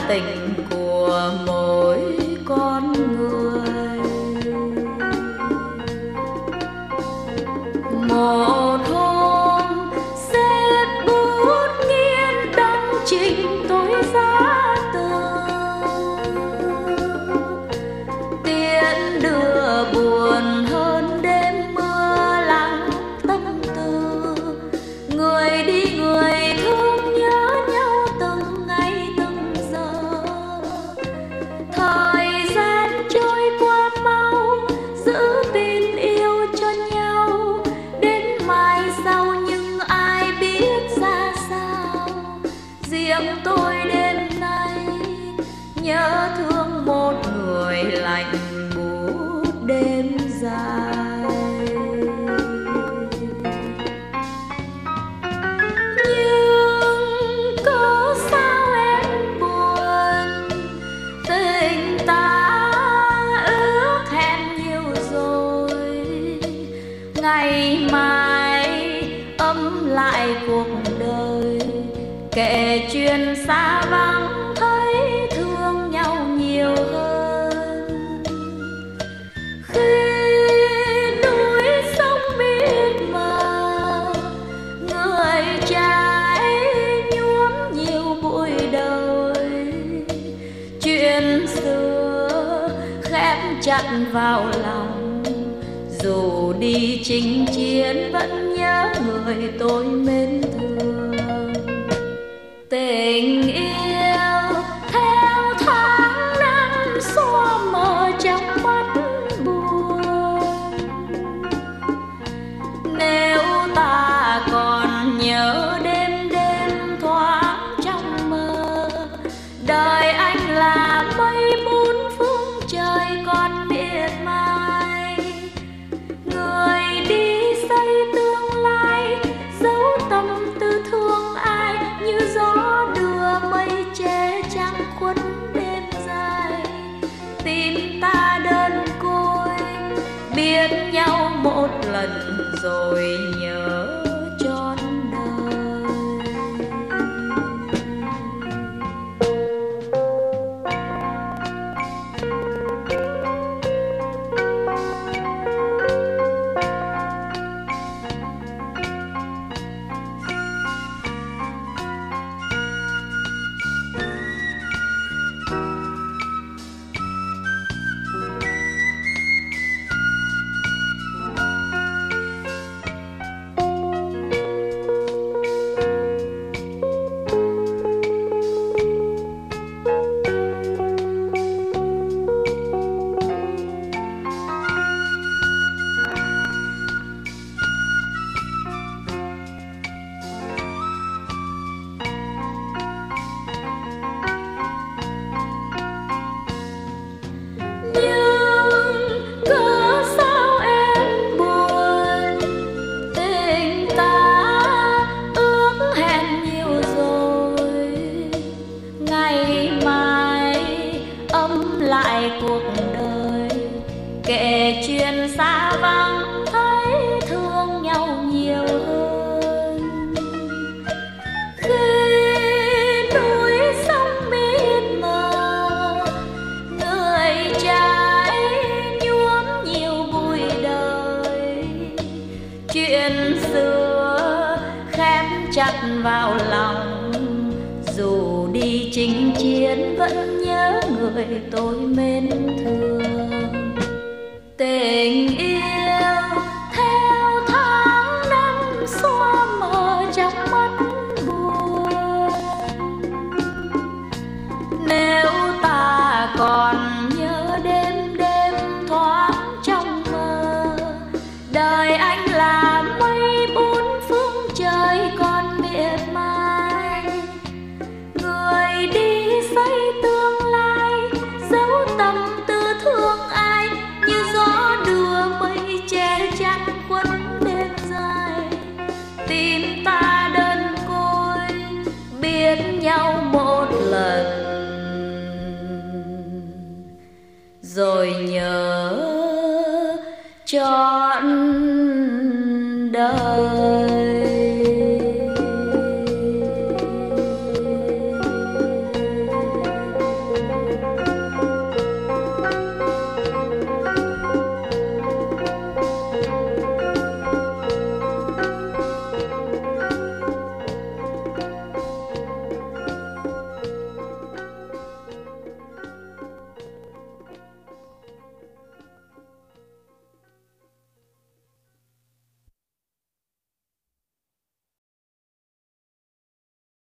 tình của mỗi con người. Một hôm sếp bút nghiêng đăng trình tôi ra tường, tiễn đưa buồn hơn đêm mưa lắng tâm tư. Người đi người thương nhớ nhau từng ngày từng giờ, thời gian trôi qua mau, giữ tin yêu cho nhau đến mai sau. Nhưng ai biết ra sao, riêng tôi đêm nay nhớ thương một người lạnh buốt đêm dài. Nhưng có sao em buồn, tình ta ước hẹn nhiều rồi. Ngày mai ấm lại cuộc đời, kể chuyện xa vắng thấy thương nhau nhiều hơn. Khi núi sông mịt mờ, người trai nhuốm nhiều bụi đời, chuyện xưa khép chặt vào lòng. Dù đi chinh chiến vẫn nhớ người tôi mến thương. Tình yêu theo tháng năm xóa mờ trong mắt buồn. Nếu ta còn nhớ đêm đêm thoáng trong mơ, đời anh là mây bốn phương trời còn miệt mài. Người đi xây tương lai, dấu tâm tư thương ai, như gió đưa mây che trăng khuất đêm dài. Tim ta đơn côi, biết nhau một lần rồi nhớ trọn đời. Lại cuộc đời, kể chuyện xa vắng thấy thương nhau nhiều hơn. Khi núi sông mịt mờ, người trai nhuốm nhiều bụi đời, chuyện xưa khép chặt vào lòng. Dù đi chinh chiến vẫn nhớ người tôi mến thương. Tình yêu theo tháng năm xóa mờ trong mắt buồn. Nếu ta còn nhớ đêm đêm thoáng trong mơ, đời anh là mây bốn phương trời còn miệt mài. Người đi xây tương lai, dấu tâm tư thương ai, như gió đưa mây che chắn khuất đêm dài. Tim ta đơn côi, biết nhau một lần rồi nhớ